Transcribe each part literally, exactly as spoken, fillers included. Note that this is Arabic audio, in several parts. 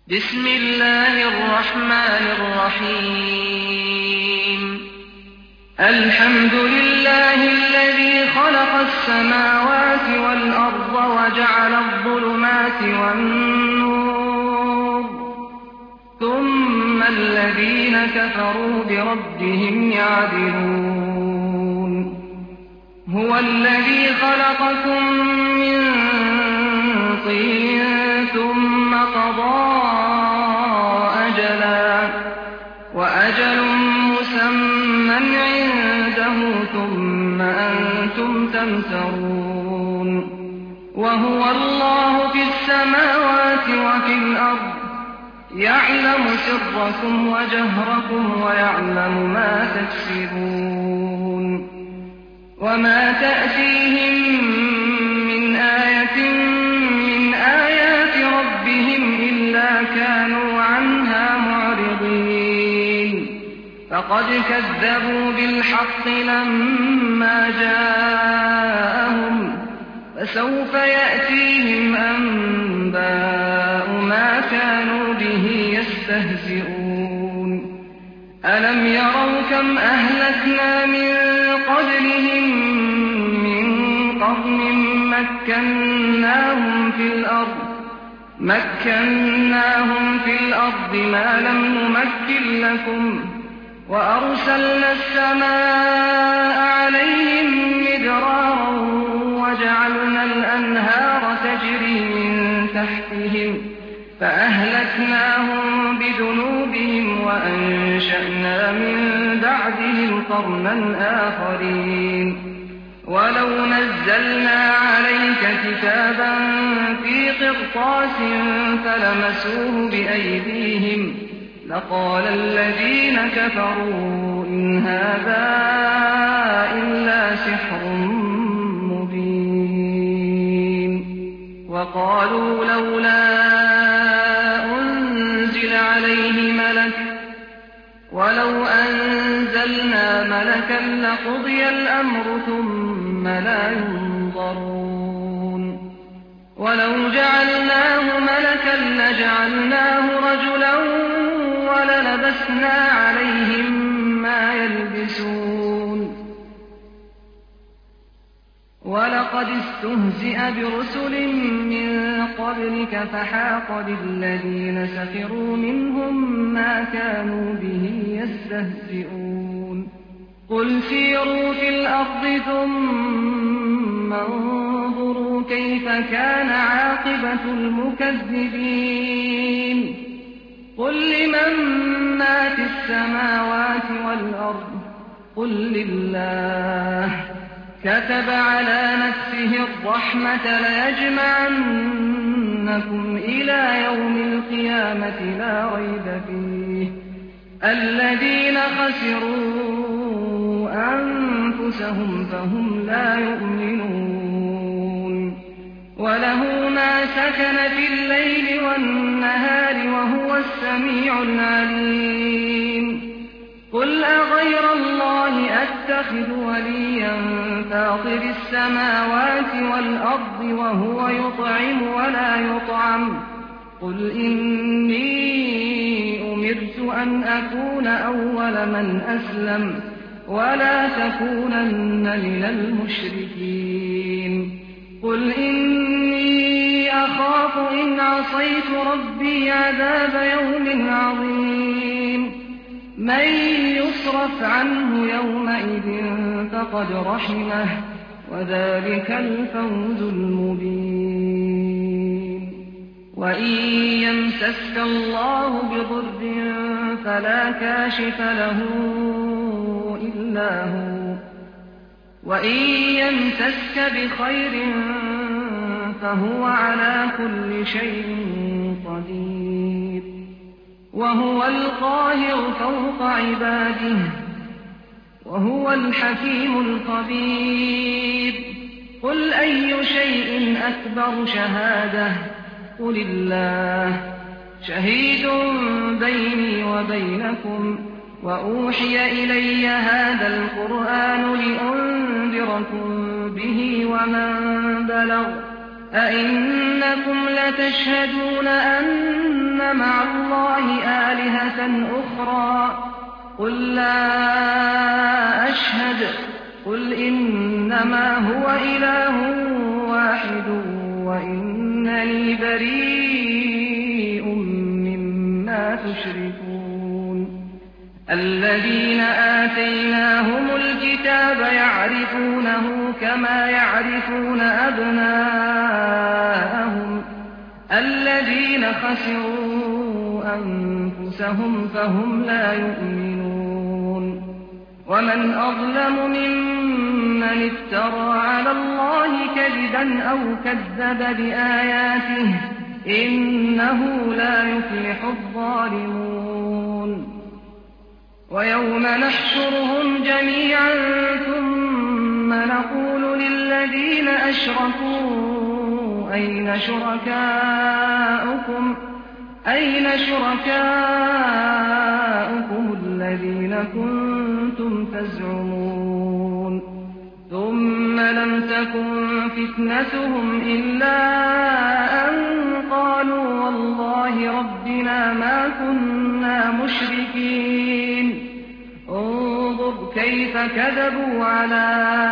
بسم الله الرحمن الرحيم الحمد لله الذي خلق السماوات والأرض وجعل الظلمات والنور ثم الذين كفروا بربهم يعدلون هو الذي خلقكم من طين ثم قضى أجلا وأجل مسمى عنده ثم أنتم تمترون وهو الله في السماوات وفي الأرض يعلم سركم وجهركم ويعلم ما تكسبون وما تأتيهم من آية من آيات ربهم إلا كانوا عنها معرضين فقد كذبوا بالحق لما جاءهم فسوف يأتيهم أنباء ما كانوا به يستهزئون ألم يروا كم أهلكنا من قبلهم من قرن مكناهم في الأرض مكناهم في الأرض ما لم نمكن لكم وأرسلنا السماء عليهم مدرارا وجعلنا الأنهار تجري من تحتهم فأهلكناهم بذنوبهم وأنشأنا من بعدهم قرنا آخرين ولو نزلنا عليك كتابا في قرطاس فلمسوه بأيديهم لقال الذين كفروا إن هذا إلا سحر مبين وقالوا لولا أنزل عليه ملك ولو أنزلنا ملكا لقضي الأمر ثم لا ينظرون ولو جعلناه ملكا لجعلناه رجلا وللبسنا عليهم ما يلبسون ولقد استهزئ برسل من قبلك فحاق بالذين سخروا منهم ما كانوا به يستهزئون قل سيروا في الأرض ثم انظروا كيف كان عاقبة المكذبين قل لمن ما في السماوات والأرض قل لله كتب على نفسه الرحمة ليجمعنكم إلى يوم القيامة لا ريب فيه الذين خسروا أنفسهم فهم لا يؤمنون وله ما سكن في الليل والنهار وهو السميع العليم قل أغير الله أتخذ وليا فاطر السماوات والأرض وهو يطعم ولا يطعم قل إني أمرت أن أكون أول من أسلم ولا تكونن من المشركين قل إني أخاف إن عصيت ربي عذاب يوم عظيم من يصرف عنه يومئذ فقد رحمه وذلك الفوز المبين وإن يمسسك الله بضر فلا كاشف له إلا هو وإن يمسسك بخير فهو على كل شيء قدير وهو القاهر فوق عباده وهو الحكيم الخبير قل أي شيء أكبر شهادة قل الله شهيد بيني وبينكم وأوحي إلي هذا القرآن لأنذركم به ومن بلغ أئنكم لتشهدون أن مع الله آلهة أخرى قل لا أشهد قل إنما هو إله واحد وإنني بريء مما تشركون الذين آتيناهم الكتاب يعرفونه كما يعرفون أبناءهم الذين خسروا أنفسهم فهم لا يؤمنون ومن أظلم ممن افترى على الله كذبا أو كذب بآياته إنه لا يفلح الظالمون ويوم نحشرهم جميعا ثم نقول للذين أشركوا أين شركاؤكم أين شركاؤكم الذين كنتم تزعمون ثم لم تكن فتنتهم إلا أن قالوا والله ربنا ما كنا مشركين انظر كيف كذبوا على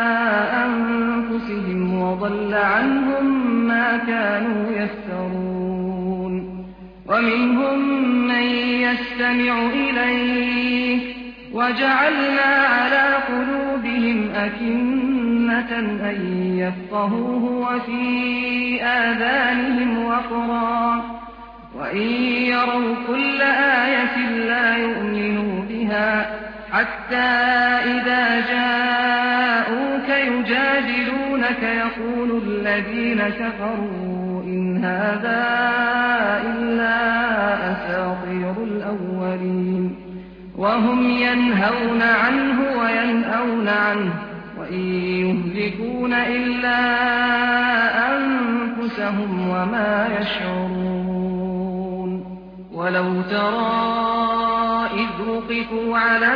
أنفسهم وضل عنهم ما كانوا يفترون ومنهم من يستمع إليك وجعلنا على قلوبهم أكنة أن يفقهوه وفي آذانهم وقرا وإن يروا كل آية لا يؤمنوا بها حتى إذا جاءوك يجادلونك يقول الذين كفروا إن هذا إلا أساطير الأولين وهم ينهون عنه وينأون عنه وإن يهلكون إلا أنفسهم وما يشعرون ولو ترى إذ وقفوا على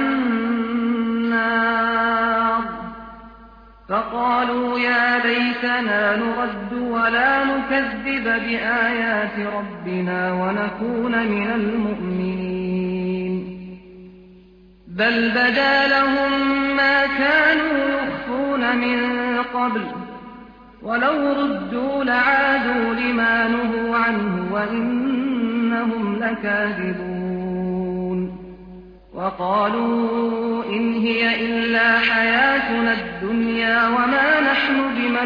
النار فقالوا يا ليتنا نرد ولا نكذب بآيات ربنا ونكون من المؤمنين بل بدا لهم ما كانوا يخفون من قبل ولو ردوا لعادوا لما نهوا عنه وإنهم لكاذبون وقالوا إن هي إلا حياتنا الدنيا وما نحن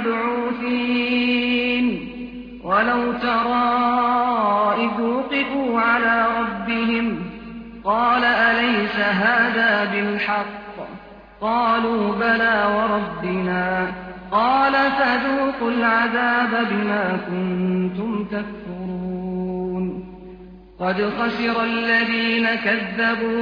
بمبعوثين ولو ترى إذ وقفوا على ربهم قال أليس هذا بالحق قالوا بلى وربنا قال فذوقوا العذاب بما كنتم تكفرون قد خسر الذين كذبوا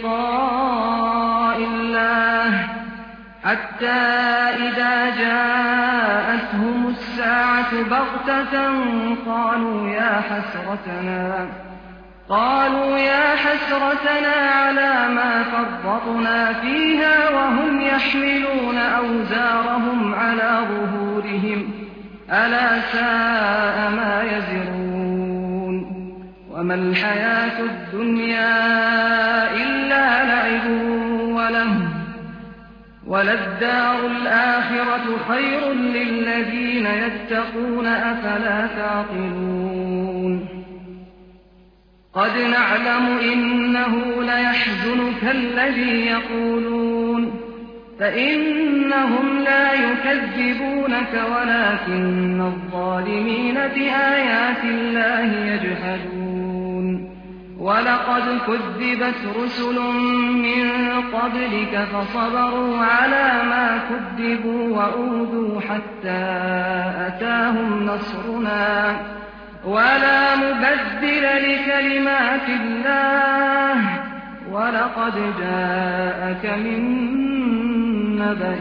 بلقاء الله حتى إذا جاءتهم الساعة بغتة قالوا يا حسرتنا قالوا يا حسرتنا على ما فرطنا فيها وهم يحملون أوزارهم على ظهورهم ألا ساء ما يزرون وما الحياة الدنيا إلا لعب ولهو وللدار الآخرة خير للذين يتقون أفلا تعقلون قد نعلم إنه ليحزنك الذي يقولون فإنهم لا يكذبونك ولكن الظالمين بآيات الله يجحدون ولقد كذبت رسل من قبلك فصبروا على ما كذبوا وأوذوا حتى أتاهم نصرنا ولا مبدل لكلمات الله ولقد جاءك من نبأ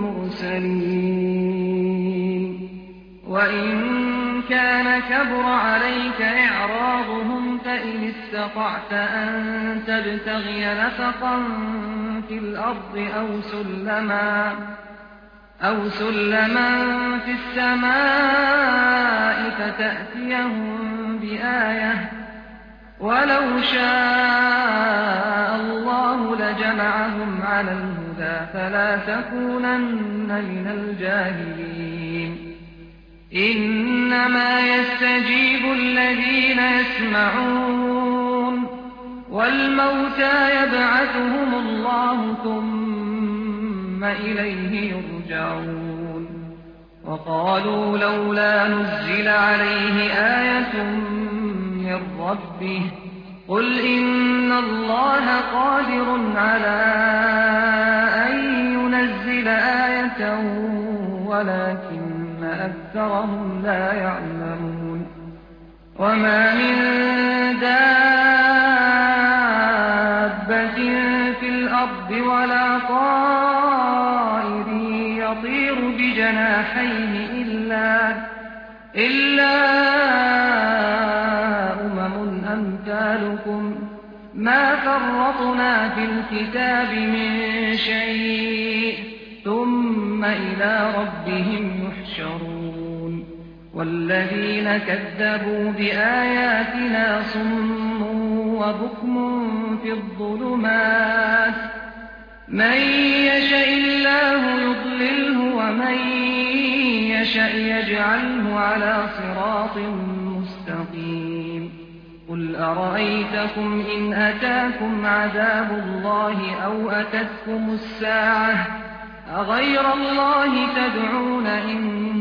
المرسلين وإن كان كبر عليك إعراضهم فإن استطعت أن تبتغي نفقا في الأرض أو سلما أو سلما في السماء فتأتيهم بآية وَلَوْ شَاءَ اللَّهُ لَجَمَعَهُمْ عَلَى الْهُدَىٰ فَلَا تَكُونَنَّ مِنَ الْجَاهِلِينَ إِنَّمَا يَسْتَجِيبُ الَّذِينَ يَسْمَعُونَ وَالْمَوْتَىٰ يَبْعَثُهُمُ اللَّهُ ثُمَّ إِلَيْهِ يُرْجَعُونَ وَقَالُوا لَوْلَا نُزِّلَ عَلَيْهِ آيَةٌ مِّن رَّبِّهِ قُلْ إِنَّ اللَّهَ قَادِرٌ عَلَىٰ أَن يُنَزِّلَ آيَةً وَلَٰكِنَّ أَكْثَرَهُمْ لَا يَعْلَمُونَ وَمَا مِن دَابَّةٍ فِي الْأَرْضِ وَلَا طَائِرٍ يَطِيرُ بِجَنَاحَيْهِ إِلَّا أُمَمٌ أَمْثَالُكُم مَّا فَرَّطْنَا فِي الْكِتَابِ مِن شَيْءٍ ثُمَّ إِلَىٰ رَبِّهِمْ يُحْشَرُونَ وَالَّذِينَ كَذَّبُوا بِآيَاتِنَا صُمٌّ وَبُكْمٌ فِي الظُّلُمَاتِ مَن يَشَإِ اللَّهُ يُضْلِلْهُ وَمَن يَشَأْ يَجْعَلْهُ عَلَىٰ صِرَاطٍ مُّسْتَقِيمٍ قُلْ أَرَأَيْتَكُمْ إِنْ أَتَاكُمْ عَذَابُ اللَّهِ أَوْ أَتَتْكُمُ السَّاعَةُ أَغَيْرَ اللَّهِ تَدْعُونَ إِن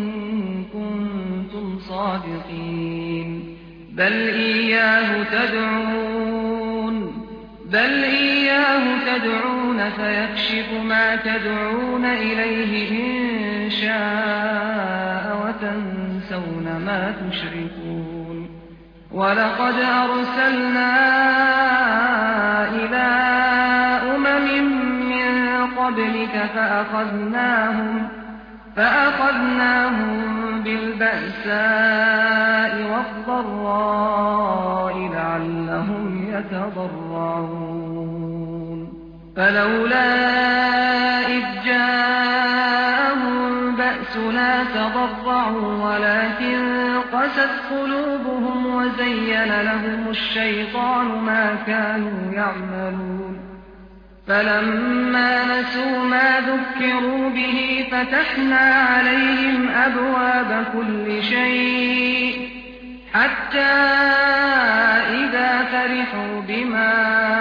كُنتُمْ صَادِقِينَ بَلْ إِيَّاهُ تَدْعُونَ بَلْ إِيَّاهُ تَدْعُونَ فَيَكْشِفُ مَا تَدْعُونَ إِلَيْهِ إِن شَاءَ وَتَنسَوْنَ مَا تُشْرِكُونَ وَلَقَدْ أَرْسَلْنَا إِلَىٰ أُمَمٍ مِّن قَبْلِكَ فَأَخَذْنَاهُم فَأَخَذْنَاهُم بِالْبَأْسَاءِ وَالضَّرَّاءِ لَعَلَّهُمْ يَتَضَرَّعُونَ فَلَوْلَا إِذْ جَاءَهُم بَأْسُنَا تَضَرَّعُوا وَلَٰكِن قَسَتْ قُلُوبُهُمْ وَزَيَّنَ لَهُمُ الشَّيْطَانُ مَا كَانُوا يَعْمَلُونَ فَلَمَّا نَسُوا مَا ذُكِّرُوا بِهِ فَتَحْنَا عَلَيْهِمْ أَبْوَابَ كُلِّ شَيْءٍ حَتَّىٰ إِذَا فَرِحُوا بِمَا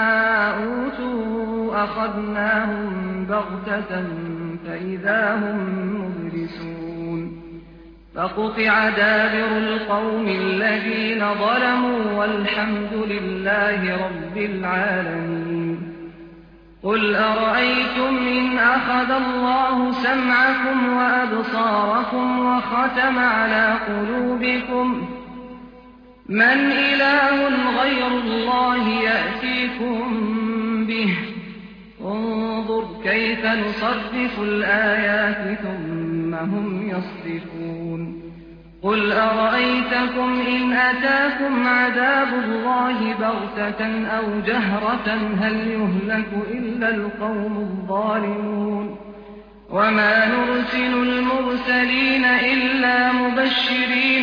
أُوتُوا أَخَذْنَاهُم بَغْتَةً فَإِذَا هُم مُّبْلِسُونَ فَقُطِعَ دَابِرُ الْقَوْمِ الَّذِينَ ظَلَمُوا وَالْحَمْدُ لِلَّهِ رَبِّ الْعَالَمِينَ قُلْ أَرَأَيْتُمْ إِنْ أَخَذَ اللَّهُ سَمْعَكُمْ وَأَبْصَارَكُمْ وَخَتَمَ عَلَىٰ قُلُوبِكُم مَّنْ إِلَٰهٌ غَيْرُ اللَّهِ يَأْتِيكُم بِهِ انظُرْ كَيْفَ نُصَرِّفُ الْآيَاتِ ثُمَّ هُمْ يَصْدِفُونَ قُلْ أَرَأَيْتَكُمْ إِنْ أَتَاكُمْ عَذَابُ اللَّهِ بَغْتَةً أَوْ جَهْرَةً هَلْ يُهْلَكُ إِلَّا الْقَوْمُ الظَّالِمُونَ وَمَا نُرْسِلُ الْمُرْسَلِينَ إِلَّا مُبَشِّرِينَ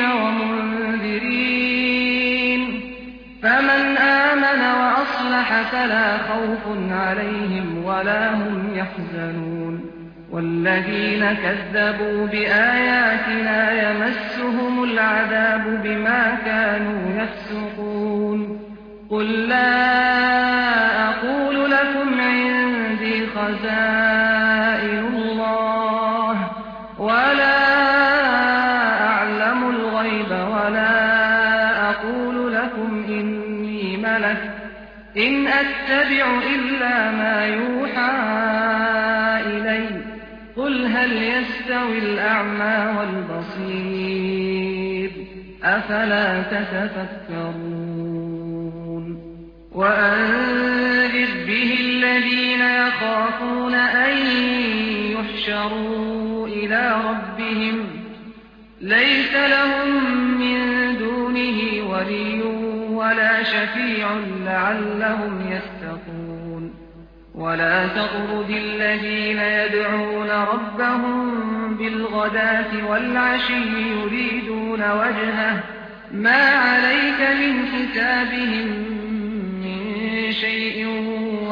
وَمُنذِرِينَ فَمَنْ آمَنَ وَأَصْلَحَ فَلَا خَوْفٌ عَلَيْهِمْ وَلَا هُمْ يَحْزَنُونَ وَالَّذِينَ كَذَّبُوا بِآيَاتِنَا يَمَسُّهُمُ الْعَذَابُ بِمَا كَانُوا يَفْسُقُونَ قُل لَّا أَقُولُ لَكُمْ عِندِي خَزَائِنُ اللَّهِ وَلَا أَعْلَمُ الْغَيْبَ وَلَا أَقُولُ لَكُمْ إِنِّي مَلَكٌ إِنْ أَتَّبِعُ إِلَّا مَا يُوحَىٰ إِلَيَّ قُلْ هَلْ يَسْتَوِي الْأَعْمَىٰ وَالْبَصِيرُ أَفَلَا تَتَفَكَّرُونَ وَأَنذِرْ بِهِ الَّذِينَ يَخَافُونَ أَن يُحْشَرُوا إِلَىٰ رَبِّهِمْ لَيْسَ لَهُم مِّن دُونِهِ وَلِيٌّ وَلَا شَفِيعٌ لَّعَلَّهُمْ يَتَّقُونَ وَلَا تَطْرُدِ الَّذِينَ يَدْعُونَ رَبَّهُم بِالْغَدَاةِ وَالْعَشِيِّ يُرِيدُونَ وَجْهَهُ مَا عَلَيْكَ مِنْ حِسَابِهِم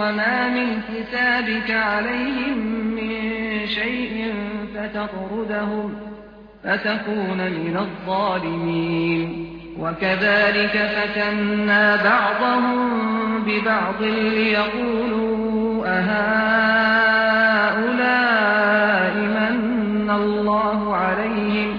وما من حسابك عليهم من شيء فتطردهم فتكون من الظالمين وكذلك فتنا بعضهم ببعض ليقولوا أهؤلاء من الله عليهم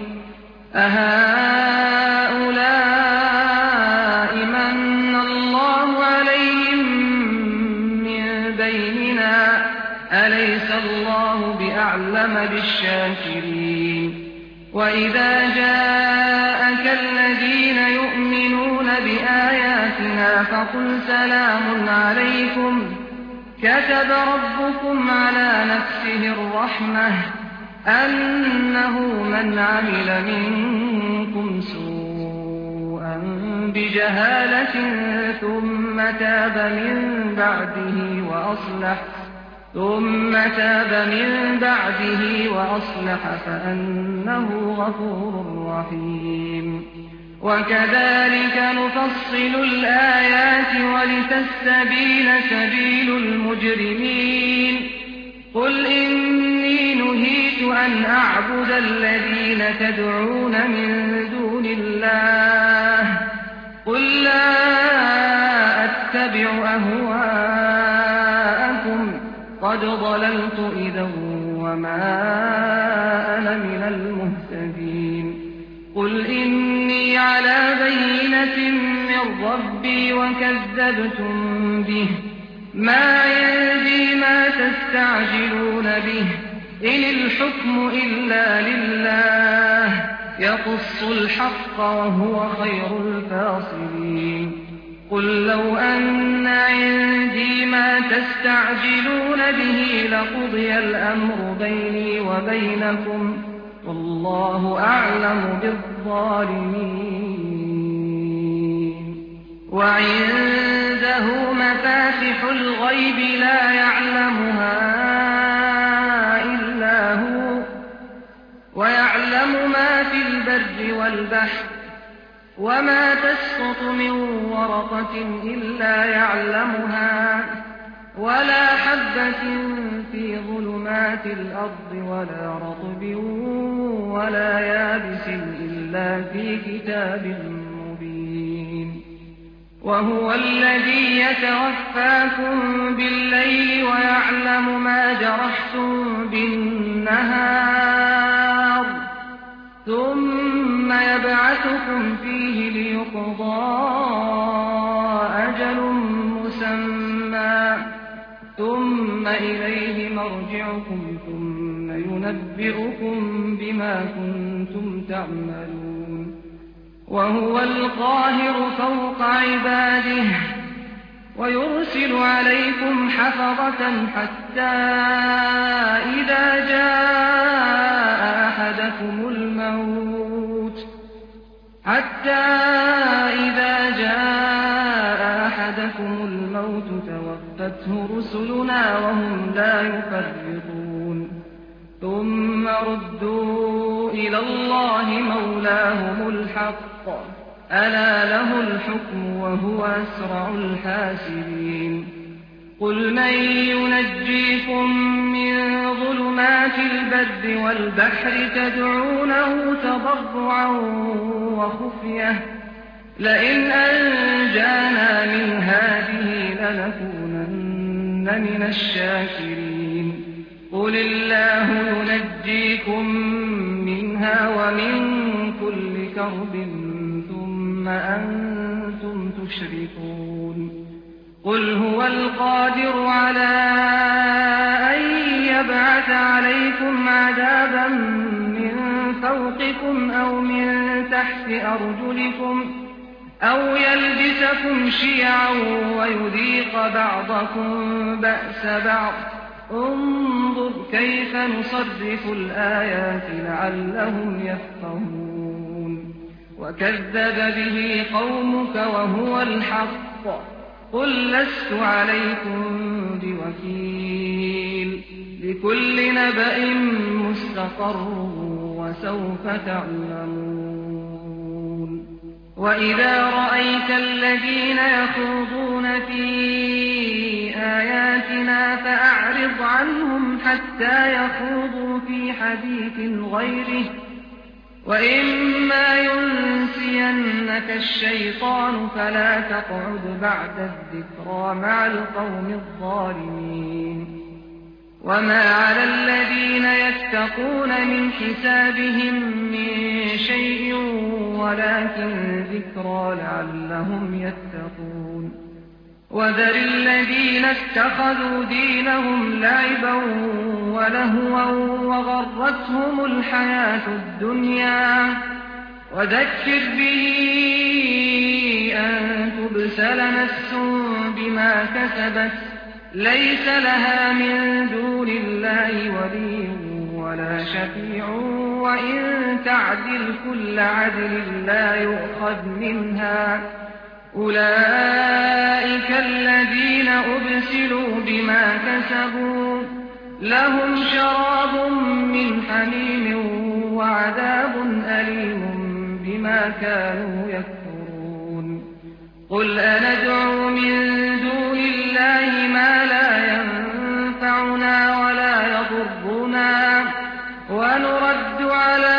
أهؤلاء من الله عليهم من بيننا أليس الله بأعلم بالشاكرين وإذا جاءك الذين يؤمنون بآياتنا فقل سلام عليكم كتب ربكم على نفسه الرحمة أنه من عمل منكم سوءا بجهالة ثم تاب من بعده وأصلح ثم تاب من بعده وأصلح فأنه غفور رحيم وكذلك نفصل الآيات ولتستبين سبيل المجرمين قل إني نهيت أن أعبد الذين تدعون من دون الله قل لا أتبع أهواءكم قد ضللت إذا وما أنا من المهتدين قل إني على بينة من ربي وكذبتم به ما عندي ما تستعجلون به إن الحكم إلا لله يقص الحق وهو خير الفاصلين قل لو أن عندي ما تستعجلون به لقضي الأمر بيني وبينكم والله أعلم بالظالمين وعنده مفاتح الغيب لا يعلمها إلا هو ويعلم ما في البر والبحر وما تسقط من ورقة إلا يعلمها ولا حبة في ظلمات الأرض ولا رطب ولا يابس إلا في كتاب مبين وهو الذي يتوفاكم بالليل ويعلم ما جرحتم بالنهار ثم يبعثكم فيه ليقضى أجل مسمى ثم إليه مرجعكم ثم ينبئكم بما كنتم تعملون وهو القاهر فوق عباده ويرسل عليكم حفظة حتى إذا جاء أحدكم الموت حتى إذا جاء أحدكم الموت توفته رسلنا وهم لا يفرطون ثم ردوا إلى الله مولاهم الحق ألا له الحكم وهو أسرع الحاسبين قل من ينجيكم من ظلمات البر والبحر تدعونه تضرعا وخفية لئن أنجانا من هذه لنكونن من الشاكرين قل الله ينجيكم منها ومن كل كرب ثم أنتم تشركون قل هو القادر على أن يبعث عليكم عذابا من فوقكم أو من تحت أرجلكم أو يلبسكم شيعا ويذيق بعضكم بأس بعض انظر كيف نصرف الآيات لعلهم يفقهون وكذب به قومك وهو الحق قل لست عليكم بوكيل لكل نبأ مستقر وسوف تعلمون وإذا رأيت الذين يخوضون في آيات حتى يخوضوا في حديث غيره وإما ينسينك الشيطان فلا تقعد بعد الذكرى مع القوم الظالمين وما على الذين يتقون من حسابهم من شيء ولكن ذكرى لعلهم يتقون وذر الذين اتخذوا دينهم لعبا ولهوا وغرتهم الحياة الدنيا وذكر به أن تبسل نفس بما كسبت ليس لها من دون الله ولي ولا شفيع وإن تعدل كل عدل لا يؤخذ منها أولئك الذين أبسلوا بما كسبوا لهم شراب من حميم وعذاب أليم بما كانوا يكفرون قل أندعو من دون الله ما لا ينفعنا ولا يضرنا ونرد على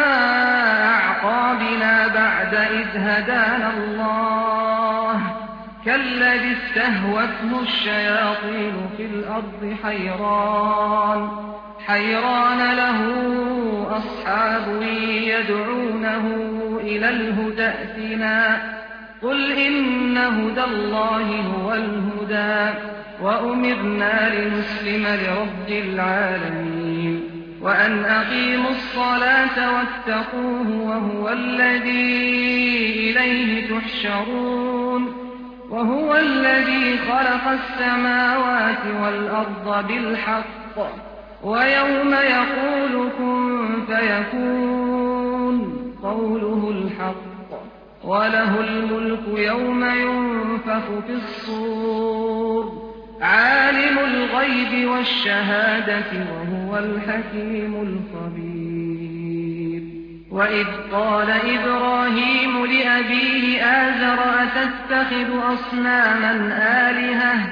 أعقابنا بعد إذ هدانا الله كالذي استهوته الشياطين في الأرض حيران حيران له أصحاب يدعونه إلى الهدى ائتنا قل إن هدى الله هو الهدى وأمرنا لنسلم لرب العالمين وأن أقيموا الصلاة واتقوه وهو الذي إليه تحشرون وهو الذي خلق السماوات والأرض بالحق ويوم يقول كن فيكون قوله الحق وله الملك يوم ينفخ في الصور عالم الغيب والشهادة وهو الحكيم الخبير وإذ قال إبراهيم لأبيه آزر أتتخذ أصناما آلهة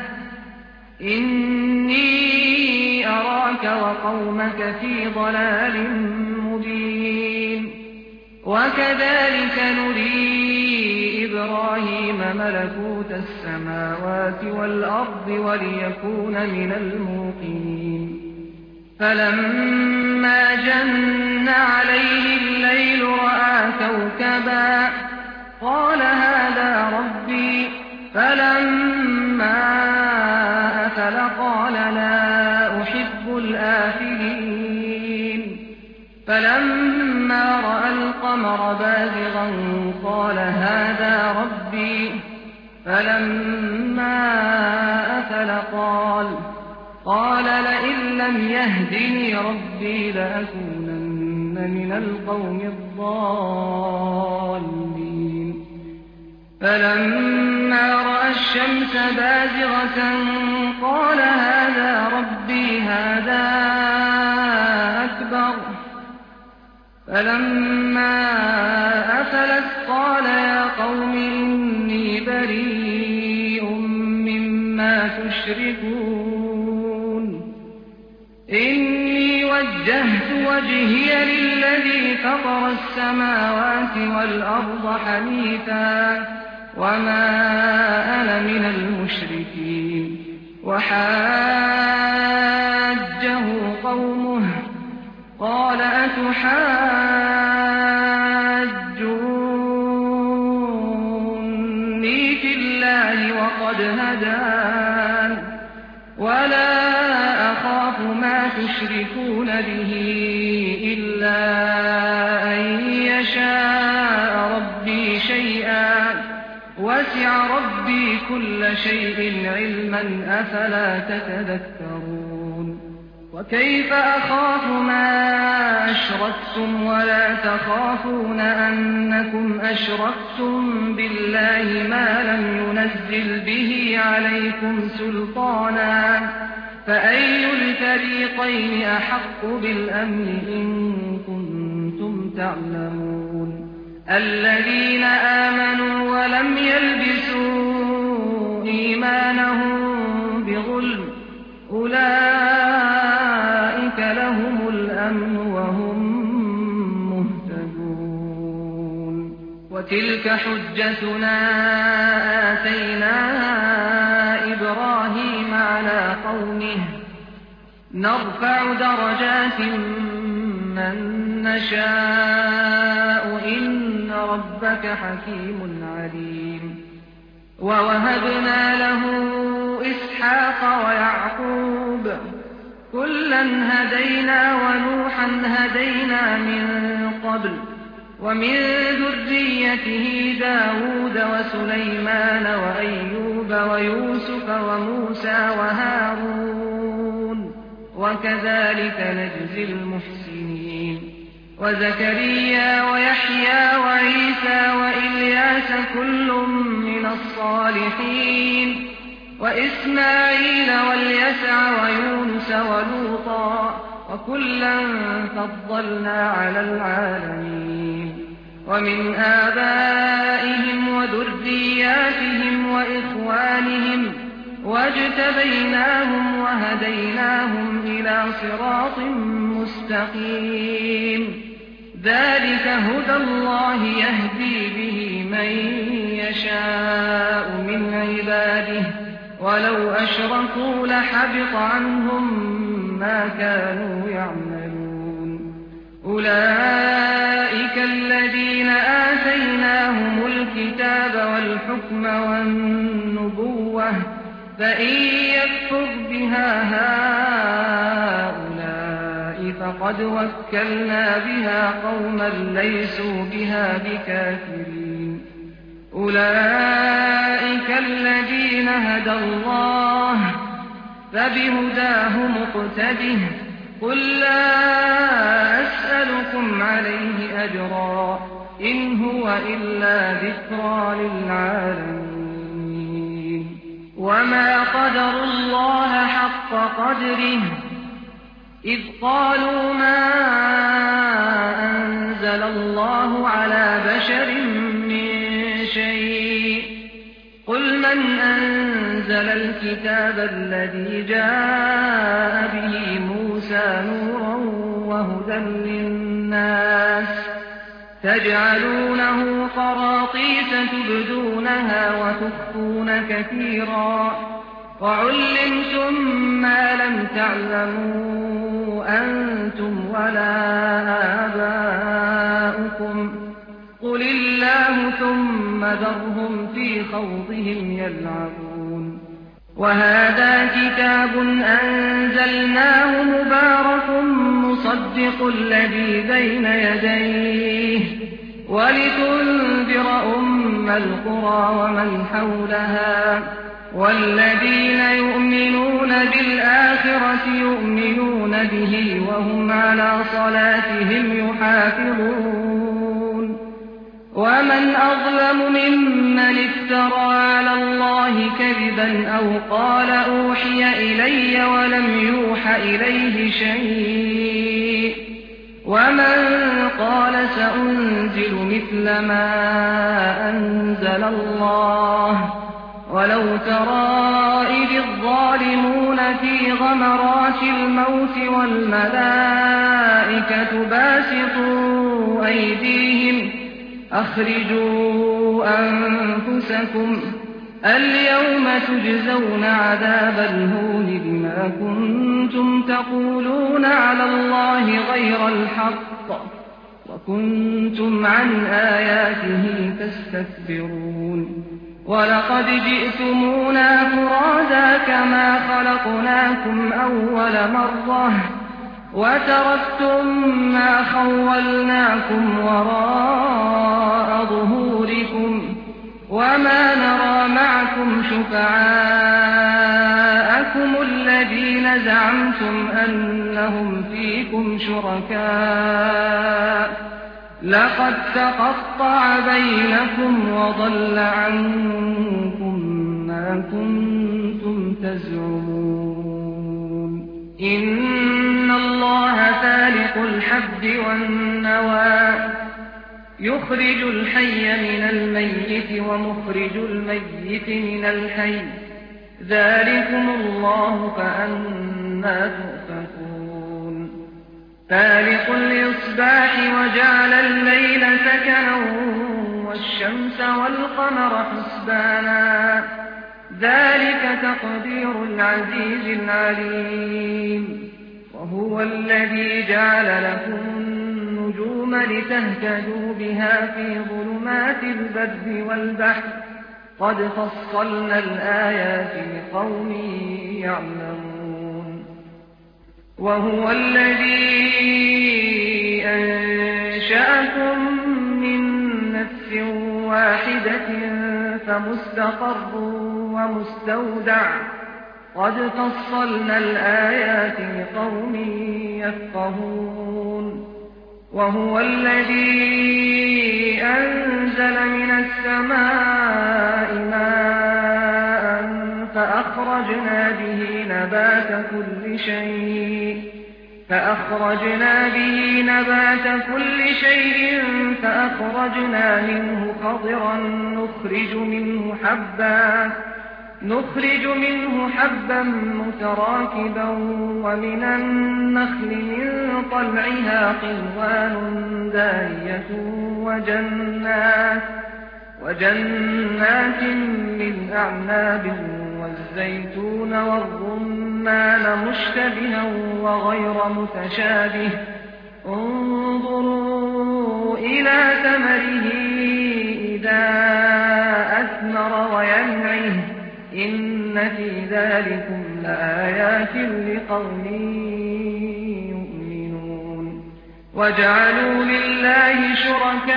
إني أراك وقومك في ضلال مبين وكذلك نري إبراهيم ملكوت السماوات والأرض وليكون من الموقنين فلما جن عليه الليل رأى كوكبا قال هذا ربي فلما أفل قال لا أحب الآفلين فلما رأى القمر بازغا قال هذا ربي فلما أفل قال قال لئن لم يهدني ربي لأكونن من القوم الضالين فلما رأى الشمس بازغة قال هذا ربي هذا أكبر فلما أفلت قال يا قوم إني بريء مما تشركون إني وجهت وجهي للذي فطر السماوات والأرض حنيفا وما أنا من المشركين وحاجه قومه قال أتحاجوني في الله وقد هدان ولا أخاف ما تشركون به إلا أن يشاء ربي شيئا وسع ربي كل شيء علما أفلا تتذكرون وكيف أخاف ما أشركتم ولا تخافون أنكم أشركتم بالله ما لم ينزل به عليكم سلطانا فأي الفريقين أحق بالأمن إن كنتم تعلمون الذين آمنوا ولم يلبسوا إيمانهم بظلم أولئك وتلك حجتنا آتيناها إبراهيم على قومه نرفع درجات من نشاء إن ربك حكيم عليم ووهبنا له إسحاق ويعقوب كلا هدينا ونوحا هدينا من قبل ومن ذريته داود وسليمان وأيوب ويوسف وموسى وهارون وكذلك نجزي المحسنين وزكريا ويحيى وعيسى وإلياس كل من الصالحين وإسماعيل واليسع ويونس ولوطا وكلا فضلنا على العالمين ومن آبائهم وذرياتهم وإخوانهم واجتبيناهم وهديناهم إلى صراط مستقيم ذلك هدى الله يهدي به من يشاء من عباده ولو أشركوا لحبط عنهم ما كانوا يعملون أولئك الذين آتيناهم الكتاب والحكم والنبوة فإن يكفر بها هؤلاء فقد وكلنا بها قوما ليسوا بها بكافرين أولئك الذين هدى الله فبهداه مقتده قل لا أسألكم عليه أجرا إن هو إلا ذكرى للعالمين وما قدروا الله حق قدره إذ قالوا ما أنزل الله على بشر من شيء قل من أنزل الكتاب الذي جاء به موسى نورا وهدى للناس تجعلونه قراطيس تبدونها وتخفون كثيرا وعلمتم ما لم تعلموا أنتم ولا آباؤكم قل الله ثم ذرهم في خوضهم يلعبون وهذا كتاب أنزلناه مبارك مصدق الذي بين يديه ولتنذر أم القرى ومن حولها والذين يؤمنون بالآخرة يؤمنون به وهم على صلاتهم يحافظون ومن أظلم ممن افترى على الله كذبا أو قال أوحي إلي ولم يوح إليه شيء ومن قال سأنزل مثل ما أنزل الله ولو ترى إذ الظالمون في غمرات الموت والملائكة باسطوا أيديهم أخرجوا أنفسكم اليوم تجزون عذاب الهون بما كنتم تقولون على الله غير الحق وكنتم عن آياته تستكبرون ولقد جئتمونا فرادا كما خلقناكم أول مرة وتركتم ما خولناكم وراء ظهوركم وما نرى معكم شفعاءكم الذين زعمتم أنهم فيكم شركاء لقد تقطع بينكم وضل عنكم ما كنتم تزعمون إن الله فالق الحب والنوى يخرج الحي من الميت ومخرج الميت من الحي ذلكم الله فأنى تؤفكون فالق الإصباح وجعل الليل سكنا والشمس والقمر حسبانا ذلك تقدير العزيز العليم وهو الذي جعل لكم النجوم لتهتدوا بها في ظلمات البر والبحر قد فصلنا الآيات لقوم يعلمون وهو الذي أنشأكم من نفس واحدة فمستقر ومستودع قد فصلنا الآيات لقوم يفقهون وهو الذي أنزل من السماء ماء فأخرجنا به نبات كل شيء فأخرجنا به نبات كل شيء فأخرجنا منه خضرا نخرج منه حبا نخرج منه حبا متراكبا ومن النخل من طلعها قنوان دانية وجنات وجنات من أعناب والزيتون والرمان مشتبها وغير متشابه انظروا إلى ثمره إذا أثمر وينعه إن في ذلكم لآيات لقوم يؤمنون وجعلوا لله شركاء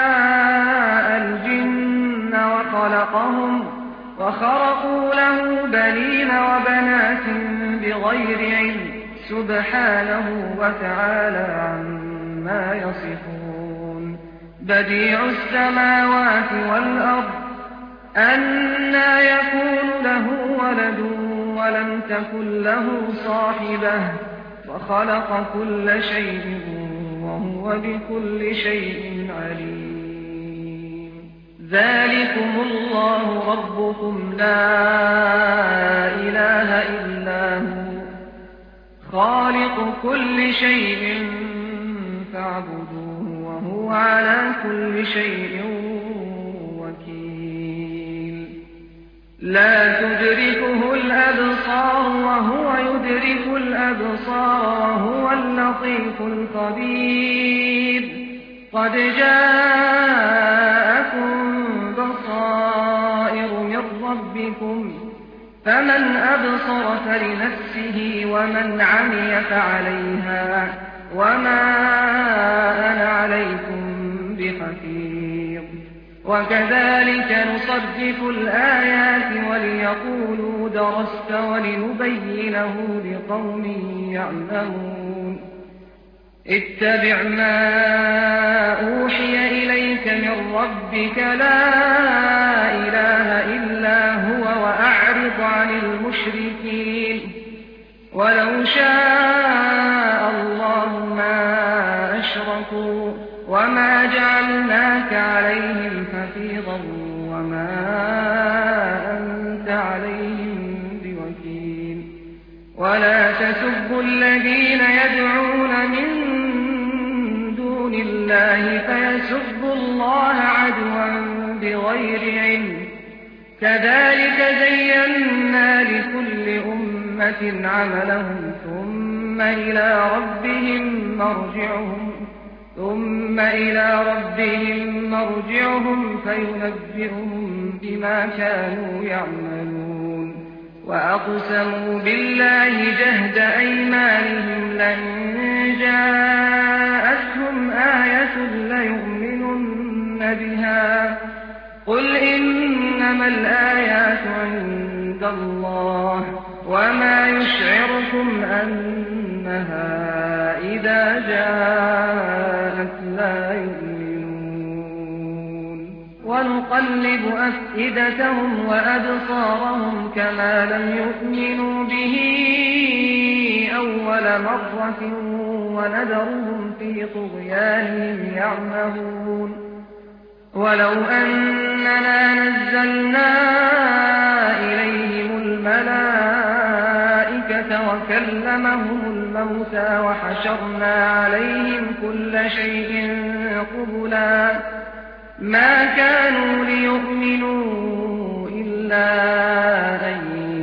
الجن وخلقهم وخرقوا له بنين وبنات بغير علم سبحانه وتعالى عما يصفون بديع السماوات والأرض أنى يكون له ولد ولم تكن له صاحبة وخلق كل شيء وهو بكل شيء عليم ذلكم الله ربكم لا إله إلا هو خالق كل شيء فاعبدوه وهو على كل شيء وكيل لا تدركه الأبصار وهو يدرك الأبصار وهو اللطيف الخبير قد جاءكم بصائر من ربكم فمن أبصر فلنفسه ومن عمي فعليها وما أنا عليكم بحفيظ وكذلك نصرف الآيات وليقولوا درست ولنبينه لقوم يعلمون اتبع ما أوحي إليك من ربك لا إله إلا هو وأعرض عن المشركين ولو شاء الله ما أشركوا وما جعلناك عليهم حفيظا وما أنت عليهم بوكيل ولا تسبوا الذين يدعون من دون الله فيسبوا الله عدوا بغير علم كذلك زينا لكل أمة عملهم ثم إلى ربهم مرجعهم ثم إلى ربهم مرجعهم فينبئهم بما كانوا يعملون وأقسموا بالله جهد أيمانهم لئن جاءتهم آية ليؤمنن بها قل إنما الآيات عند الله وما يشعركم أنها إذا جاءت لا يؤمنون ونقلب أفئدتهم وأبصارهم كما لم يؤمنوا به أول مرة ونذرهم في طغيانهم يعمهون ولو أننا نزلنا إليهم الملائكة وكلمهم الموتى وحشرنا عليهم كل شيء قبلا ما كانوا ليؤمنوا إلا أن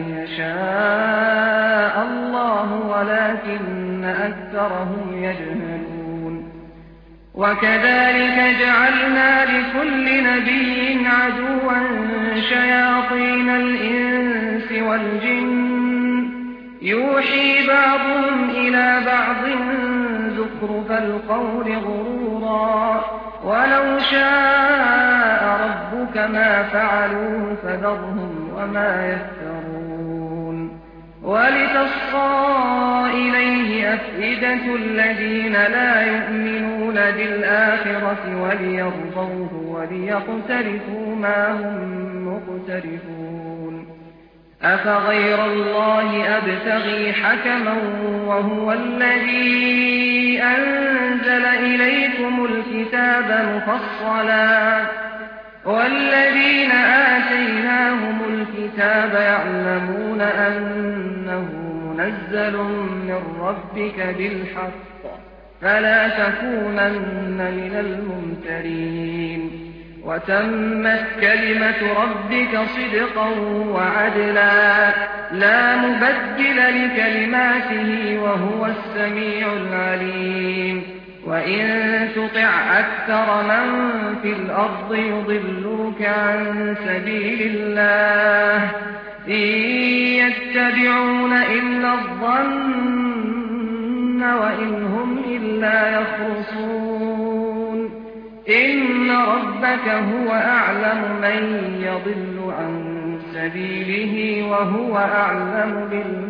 يشاء الله ولكن أكثرهم يجهلون وكذلك جعلنا لكل نبي عدوا شياطين الإنس والجن يوحي بعضهم إلى بعض زخرف القول غرورا ولو شاء ربك ما فعلوه فذرهم وما يفترون ولتصغى إليه أفئدة الذين لا يؤمنون بالآخرة وليرضوه وليقترفوا ما هم مقترفون أفغير الله أبتغي حكما وهو الذي أنزل إليكم الكتاب مفصلا والذين آتيناهم الكتاب يعلمون أنه منزل من ربك بالحق فلا تكونن من الممترين وتمت كلمة ربك صدقا وعدلا لا مبدل لكلماته وهو السميع العليم وإن تطع أكثر من في الأرض يضلوك عن سبيل الله إن يتبعون إلا الظن وإن هم إلا يخرصون إن ربك هو أعلم من يضل عن سبيله وهو أعلم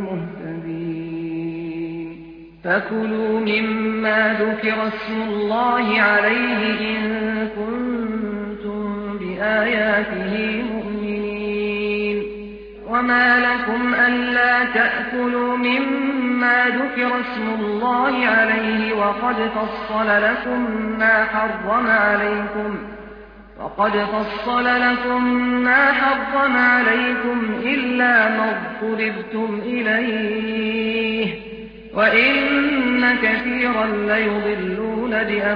بالمهتدين فكلوا مما ذكر اسم الله عليه إن كنتم بآياته مؤمنين وما لكم ألا تأكلوا مما ذكر اسم الله عليه وقد فصل لكم ما حرم عليكم وقد فصل لكم ما حرم عليكم إلا ما اضطررتم إليه وإن كثيرا ليضلون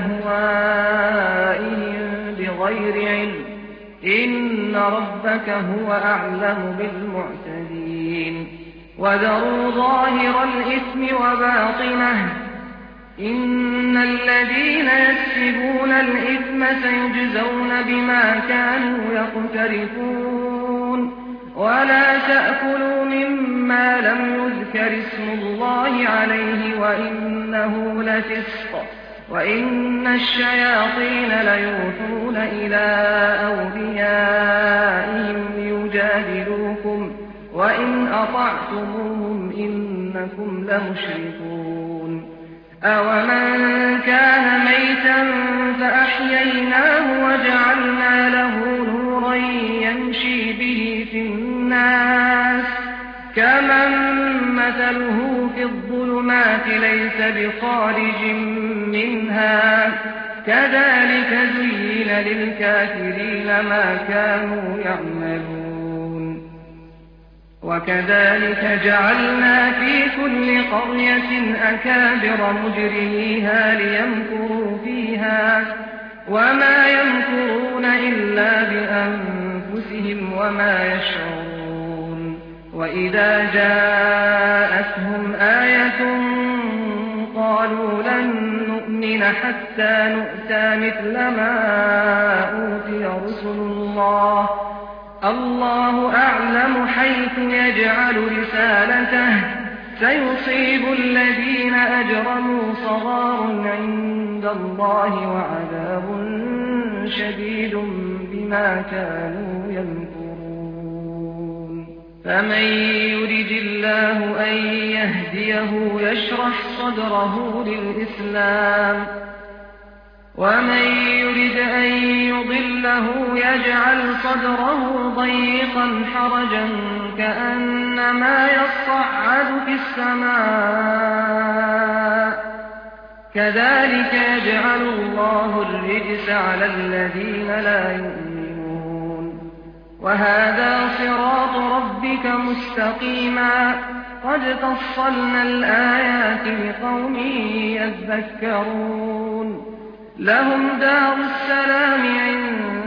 بأهوائهم بغير علم إن ربك هو أعلم بالمعتدين وذروا ظاهر الإثم وباطنه إن الذين يكسبون الإثم سيجزون بما كانوا يقترفون ولا تأكلوا مما لم يذكر اسم الله عليه وإنه لفسق وإن الشياطين ليوحون إلى أوليائهم ليجادلوكم وإن أطعتموهم إنكم لمشركون أومن كان ميتا فأحييناه وجعلنا له نورا يمشي به في الناس كمن مثله في الظلمات ليس بخارج منها كذلك زين للكافرين ما كانوا يعملون وكذلك جعلنا في كل قرية أكابر مجرميها ليمكروا فيها وما يمكرون إلا بأنفسهم وما يشعرون وإذا جاءتهم آية قالوا لن نؤمن حتى نؤتى مثل ما أوتي رسل الله الله أعلم حيث يجعل رسالته سيصيب الذين أجرموا صغار عند الله وعذاب شديد بما كانوا يمكرون فمن يرد الله أن يهديه يشرح صدره للإسلام ومن يرد أن يضله يجعل صدره ضيقا حرجا كأنما يصعد في السماء كذلك يجعل الله الرجس على الذين لا يؤمنون وهذا صراط ربك مستقيما قد فصلنا الآيات لقوم يذكرون لهم دار السلام عند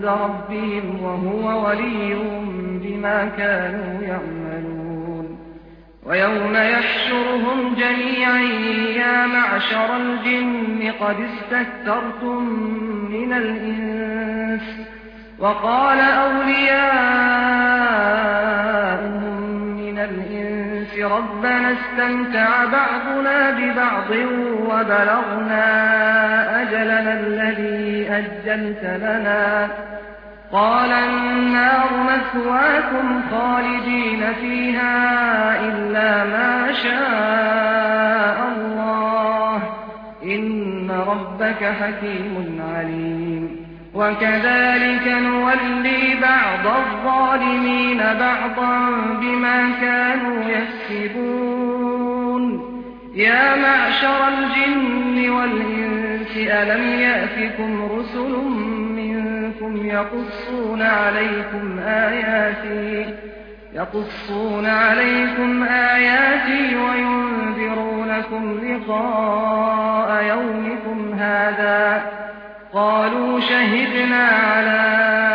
عند ربهم وهو وليهم بما كانوا يعملون. ويوم يحشرهم جميعا يا معشر الجن قد استكثرتم من الإنس وقال أولياؤهم من الإنس ربنا استمتع بعضنا ببعض وبلغنا أجلنا الذي أجلت لنا قال النار مثواكم خالدين فيها إلا ما شاء الله إن ربك حكيم عليم. وكذلك نولي بعض الظالمين بعضا بما كانوا يكسبون. يا معشر الجن والإنس ألم يأتكم رسل منكم يقصون عليكم آياتي يقصون عليكم آياتي وينذرونكم لقاء يومكم هذا قالوا شهدنا على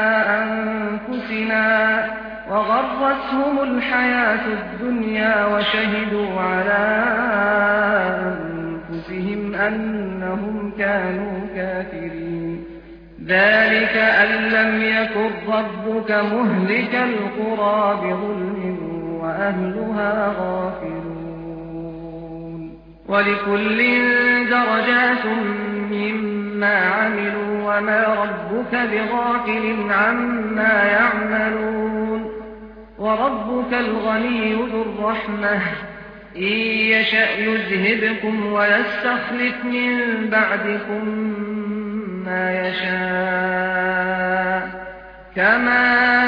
أنفسنا وغرتهم الحياة الدنيا وشهدوا على أنفسهم أنهم كانوا كافرين. ذلك أن لم يكن ربك مهلك القرى بظلم وأهلها غافلون. ولكل درجات مما عملوا وما ربك بغافل عما يعملون. وربك الغني ذو الرحمة إن يشأ يذهبكم ويستخلف من بعدكم ما يشاء كما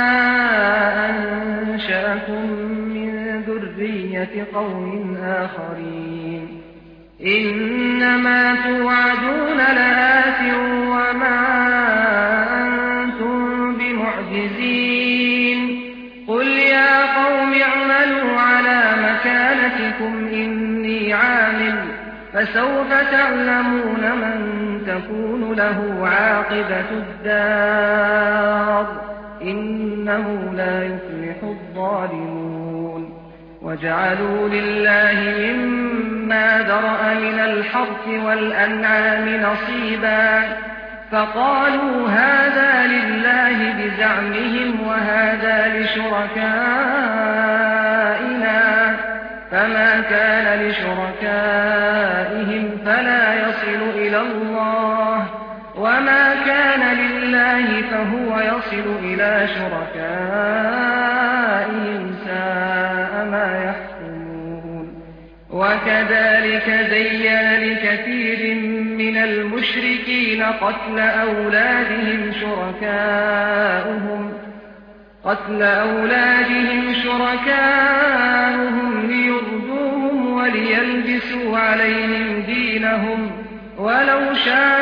أنشأكم من ذرية قوم آخرين. إنما توعدون لآت وما أنتم بمعجزين. قل يا قوم اعملوا على مكانتكم إني عامل فسوف تعلمون من تكون له عاقبة الدار إنه لا يفلح الظالمون. وجعلوا لله مما ذرأ من الحرث والأنعام نصيبا فقالوا هذا لله بزعمهم وهذا لشركائنا فما كان لشركائهم فلا يصل إلى الله وما كان لله فهو يصل إلى شركائهم ساء ما يحكمون. وكذلك زين لكثير من المشركين قتل أولادهم شركاؤهم قتل أولادهم شركاؤهم ليردوهم وليلبسوا عليهم دينهم ولو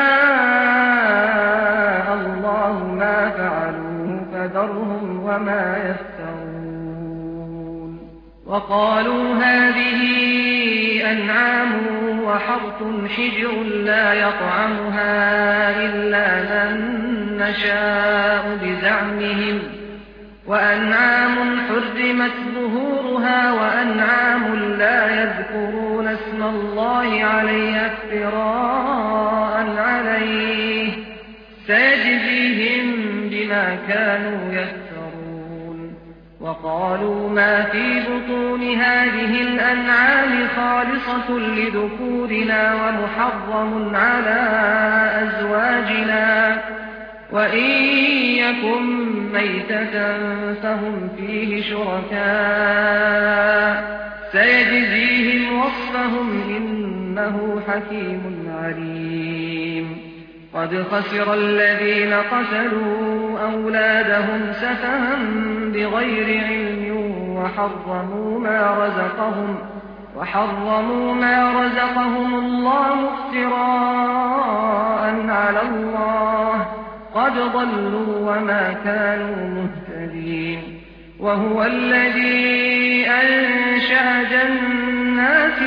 شاء الله ما فعلوه فذرهم وما يفترون. وقالوا هذه أنعام وحرث حجر لا يطعمها إلا من نشاء بزعمهم وأنعام حرمت ظهورها وأنعام لا يذكرون اسم الله عليها افتراء عليه سيجزيهم بما كانوا يفترون. وقالوا ما في بطون هذه الأنعام خالصة لذكورنا ومحرم على أزواجنا وإن يكن ميتة فهم فيه شركاء سيجزيهم وصفهم إنه حكيم عليم. قد خسر الذين قتلوا أولادهم سفها بغير علم وحرموا ما رزقهم وحرموا ما رزقهم الله افتراء على الله قد ضلوا وما كانوا مهتدين. وهو الذي أنشأ جنات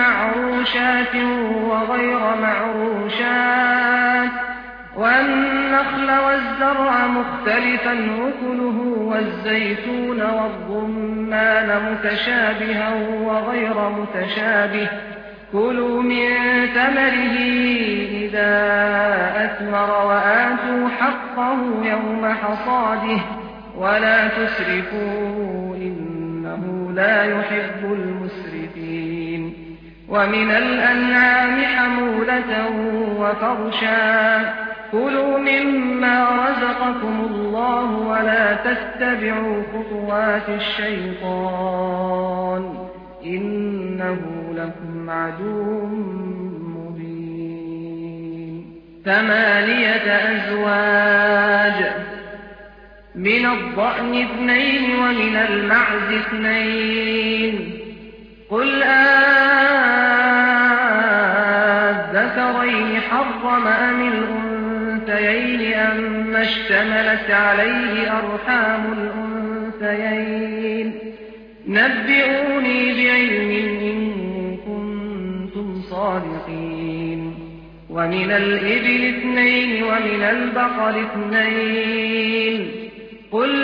معروشات وغير معروشات والنخل والنخل والزرع مختلفا أكله والزيتون والرمان متشابها وغير متشابه كلوا من ثمره إذا أثمر وآتوا حقه يوم حصاده ولا تسرفوا إنه لا يحب المسرفين ومن الأنعام حمولة وفرشا كلوا مما رزقكم الله ولا تتبعوا خطوات الشيطان إنه لكم عدو مبين ثمانية أزواج من الضأن اثنين ومن المعز اثنين قل أذكرين حرم أم الأنثيين أما اشتملت عليه أرحام الأنثيين نبئوني بعلم إن كنتم صادقين ومن الإبل اثنين ومن البقر اثنين قل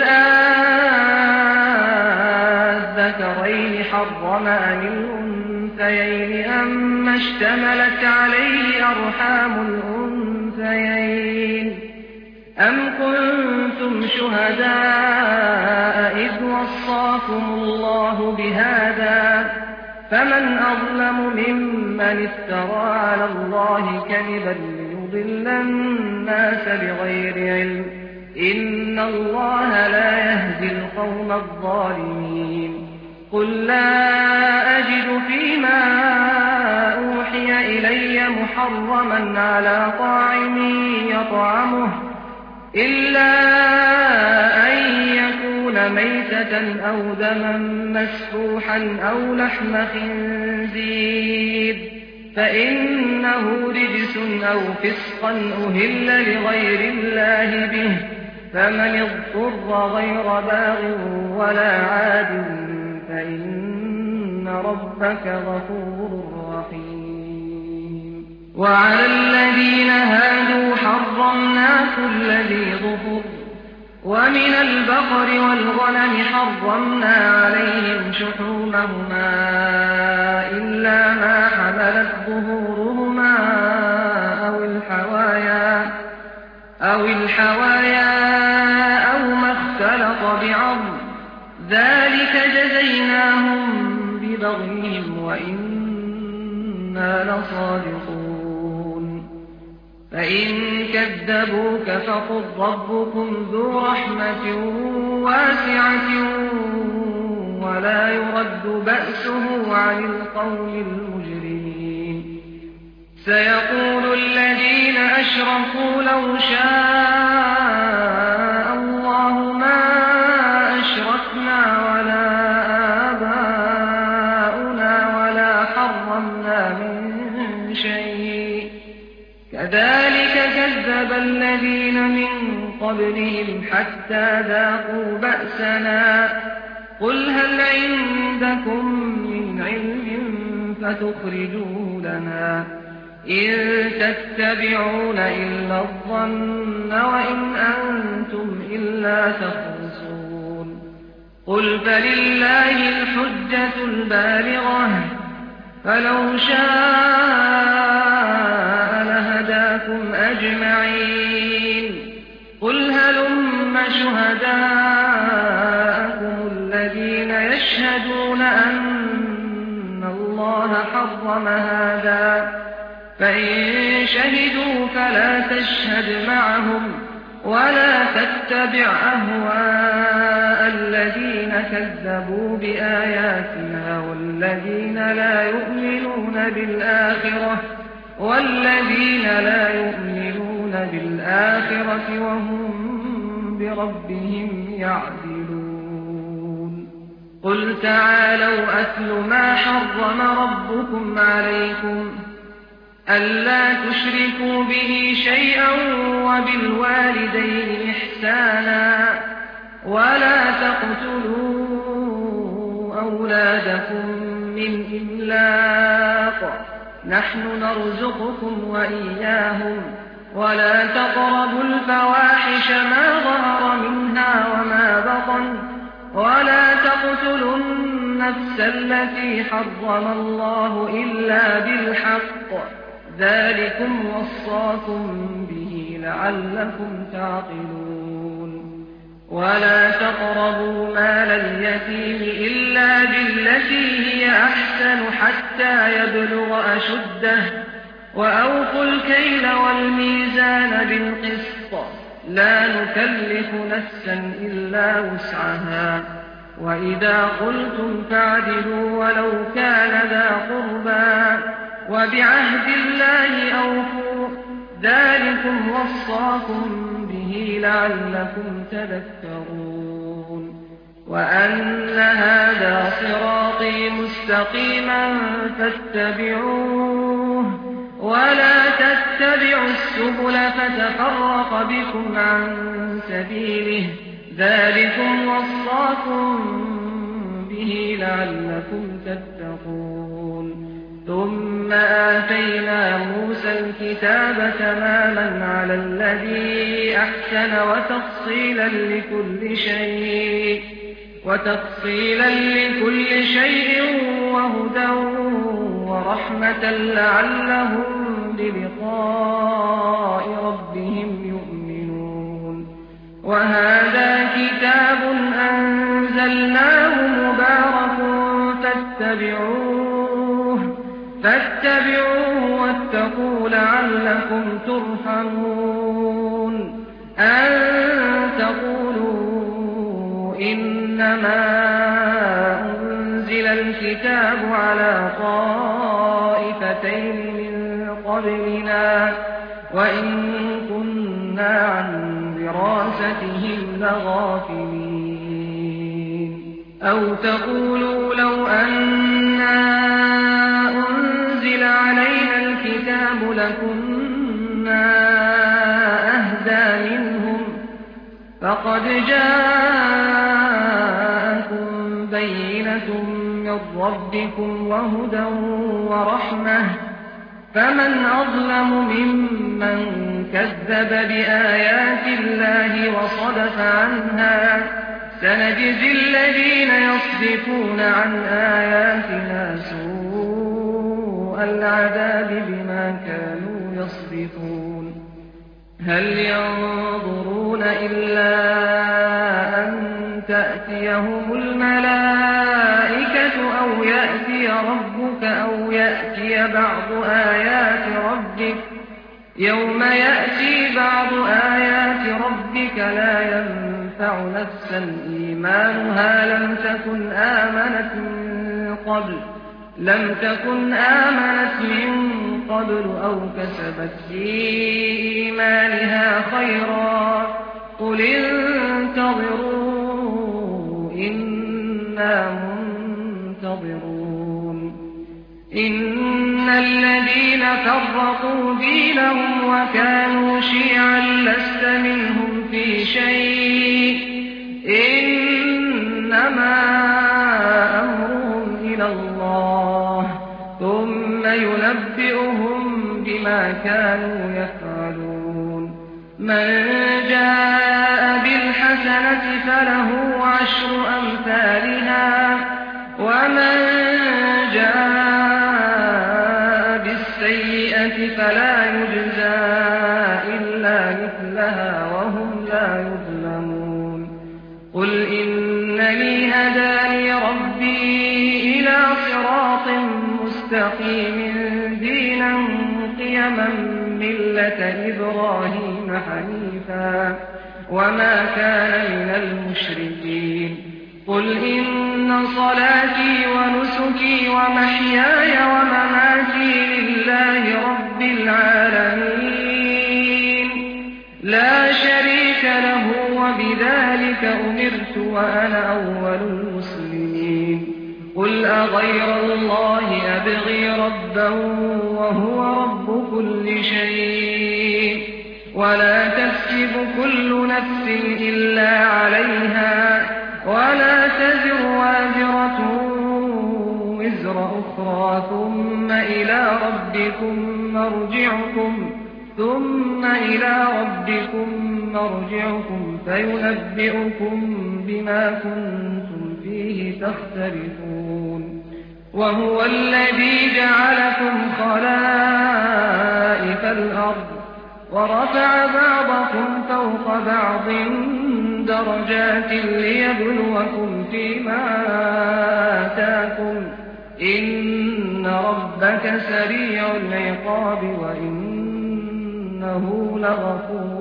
أذكرين حرم أم الأنثيين أما اشتملت عليه أرحام الأنثيين أم كنتم شهداء إذ وصاكم الله بهذا فمن أظلم ممن افترى على الله كذبا ليضل الناس بغير علم إن الله لا يهدي القوم الظالمين قل لا أجد فيما أوحي إلي محرما على طاعم يطعمه إلا أن يكون ميتة أو دما مسفوحا أو لحم خنزير فإنه رجس أو فسقا أهل لغير الله به فمن اضطر غير باغ ولا عاد فإن ربك غفور رحيم وعلى الذين هادوا حرمنا كل ذي ظفر ومن البقر والغنم حرمنا عليهم شحومهما إلا ما حملت ظهورهما أو الحوايا أو الحوايا أو ما اختلط بعظم ذلك جزيناهم ببغيهم وإنا لصادقون فإن كذبوك فقل ربكم ذو رحمة واسعة ولا يرد بأسه عن القوم المجرمين سيقول الذين أشركوا لو شاء الله ما أشركنا ولا آباؤنا ولا حرمنا من شيء كذلك كذب الذين من قبلهم حتى ذاقوا بأسنا قل هل عندكم من علم فتخرجوه لنا إن تتبعون إلا الظن وإن أنتم إلا تخرصون قل فلله الحجة البالغة فلو شاء لهداكم أجمعين قل هلم شهداءكم الذين يشهدون أن الله حرم هذا فإن شهدوا فلا تشهد معهم ولا تتبع أهواء الذين كذبوا بآياتنا والذين لا يؤمنون بالآخرة والذين لا يؤمنون بالآخرة وهم بربهم يعدلون قل تعالوا أتل ما حرم ربكم عليكم ألا تشركوا به شيئا وبالوالدين إحسانا ولا تقتلوا أولادكم من إملاق نحن نرزقكم وإياهم ولا تقربوا الفواحش ما ظهر منها وما بطن ولا تقتلوا النفس التي حرم الله إلا بالحق ذلكم وصاكم به لعلكم تعقلون ولا تقربوا مال اليتيم إلا بالتي هي أحسن حتى يبلغ أشده وأوفوا الكيل والميزان بالقسط لا نكلف نفسا إلا وسعها وإذا قلتم فاعدلوا ولو كان ذا قربى وبعهد الله أوفوا ذلكم وصاكم به لعلكم تذكرون وأن هذا صراطي مستقيما فاتبعوه ولا تتبعوا السبل فتفرق بكم عن سبيله ذلكم وصاكم به لعلكم تتقون ثم آتينا موسى الكتاب تماما على الذي أحسن وتفصيلا لكل شيء وتفصيلا لكل شيء وهدى ورحمة لعلهم بلقاء ربهم يؤمنون وهذا كتاب أنزلناه مبارك فاتبعوه فاتبعوه واتقوا لعلكم ترحمون أن تقولوا إنما أنزل الكتاب على طائفتين من قبلنا وإن كنا عن دراستهم لغافلين أو تقولوا لو أنا أنزل علينا الكتاب لكنا أهدى منهم فقد جاءكم بينة من ربكم وهدى ورحمة فمن أظلم ممن كذب بآيات الله وصدف عنها سنجزي الذين يصدفون عن آياتنا سوء العذاب بما كانوا يصدفون هل ينظرون إلا أن تأتيهم الملائكة أو يأتي ربك أو يأتي بعض آيات ربك يوم يأتي بعض آيات ربك لا ينفع نفسا إيمانها لم تكن آمنت من قبل لم تكن آمنت من قبل أو كسبت في إيمانها خيرا قل انتظروا إنا منتظرون إن الذين فرقوا دينهم وكانوا شيعا لست منهم في شيء إنما أمرهم إلى الله ثم ينبئهم بما كانوا يفعلون من جاء بالحسنة فله عشر أمثالها ومن جاء بالسيئة فلا يجزى إلا مثلها وهم لا يظلمون قل إنني هداني ربي إلى صراط مستقيم دينا قيما ملة إبراهيم حنيفا وما كان من المشركين قل إن صلاتي ونسكي ومحياي ومماتي لله رب العالمين لا شريك له وبذلك أمرت وأنا أول المسلمين قل أغير الله أبغي ربا وهو رب كل شيء ولا تكسب كل نفس إلا عليها ولا تزر وازرة وزر أخرى ثم إلى ربكم مرجعكم ثم إلى ربكم مرجعكم فينبئكم بما كنتم فيه تختلفون وهو الذي جعلكم خلائف الأرض ورفع بعضكم فوق بعض درجات ليبلوكم فيما آتاكم إن ربك سريع العقاب وإنه لغفور